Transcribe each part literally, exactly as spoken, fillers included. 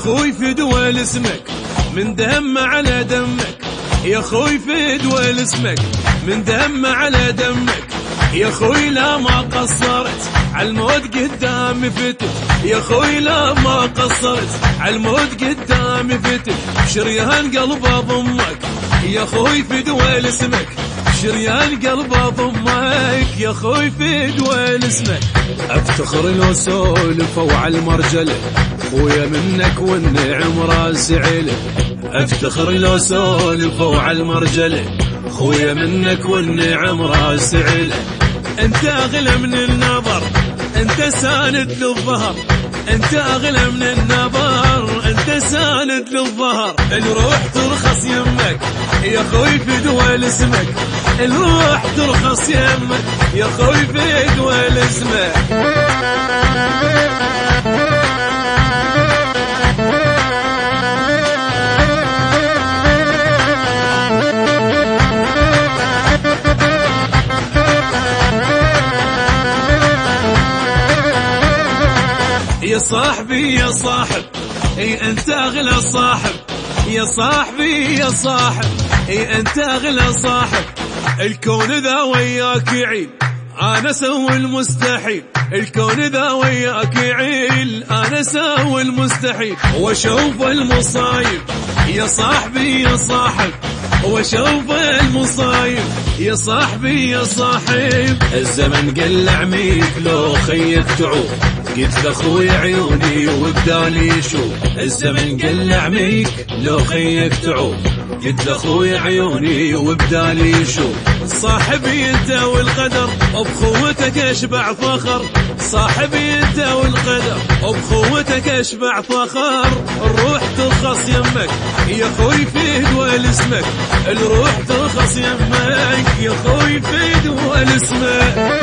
اخوي فدوى اسمك من دم على دمك، يا اخوي فدوى اسمك من دم على دمك، يا اخوي لا ما قصرت عالموت قدامي فتك، يا اخوي لا ما قصرت عالموت قدامي فتك، شريان قلب اضمك يا اخوي فدوى اسمك، شريان قلب اضمك يا اخوي فدوى اسمك. افتخر لو سولفوا على المرجله خويا منك والنعم راسي عيله، افتخر لو سولفوا على المرجله خويا منك والنعم راسي عيله. انت اغلى من النظر انت ساند للظهر، انت اغلى من النظر انت ساند للظهر، الروح ترخص يمك يا اخوي فدوى اسمك، الروح ترخص يمك يا اخوي فدوى اسمك. يا صاحبي يا صاحب اي انت اغلى صاحب، يا صاحبي يا صاحب اي انت اغلى صاحب، الكون ذا وياك يعيل انا سوي المستحيل، الكون ذا وياك يعيل انا سوي المستحيل، واشوف المصايب يا صاحبي يا صاحب، واشوف المصايب يا صاحبي يا صاحب. الزمن قلع ميك لو خيك تعوب، قلت لاخوي عيوني وبدالي يشوف، الزمن قلع ميك لو خيك تعوب، قلت لاخوي عيوني وبدالي يشوف. صاحبي انت والقدر وبخوتك اشبع فخر، صاحبي انت والقدر وبخوتك اشبع فخر، الروح ترخص يمك يا اخوي فدوى اسمك، الروح ترخص يمك يا اخوي فدوى اسمك.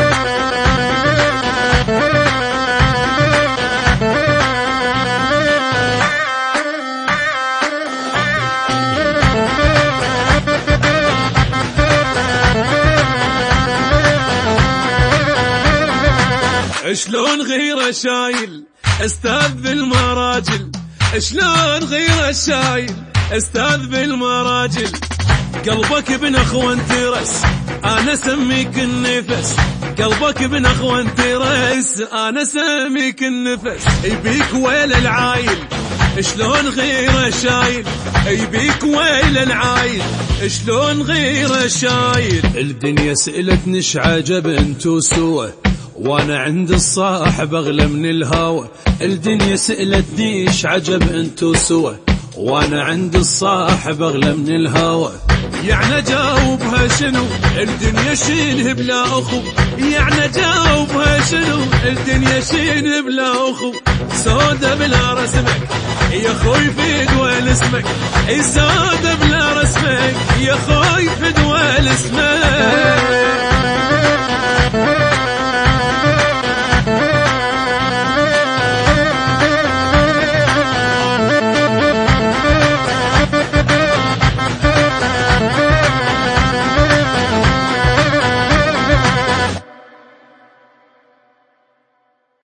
شلون غيره شايل استاذ بالمراجل، شلون غيره شايل استاذ بالمراجل، قلبك ابن اخوان ترس انا سميك النفس، قلبك ابن اخوان ترس انا سميك النفس، يبيك ويل العايل شلون غيره شايل، يبيك ويل العايل شلون غيره شايل. الدنيا سألتني شعجب انتو سوا وانا عند الصاحب اغلى من الهوى، الدنيا سألتني ايش عجب انتو سوا وانا عند الصاحب اغلى من الهوى، يعني جاوبها شنو الدنيا شين بلا اخو، يعني جاوبها شنو الدنيا شين بلا اخو، سودة بلا رسمك يا خوي فدوى اسمك، سودة بلا رسمك يا خوي فدوى اسمك.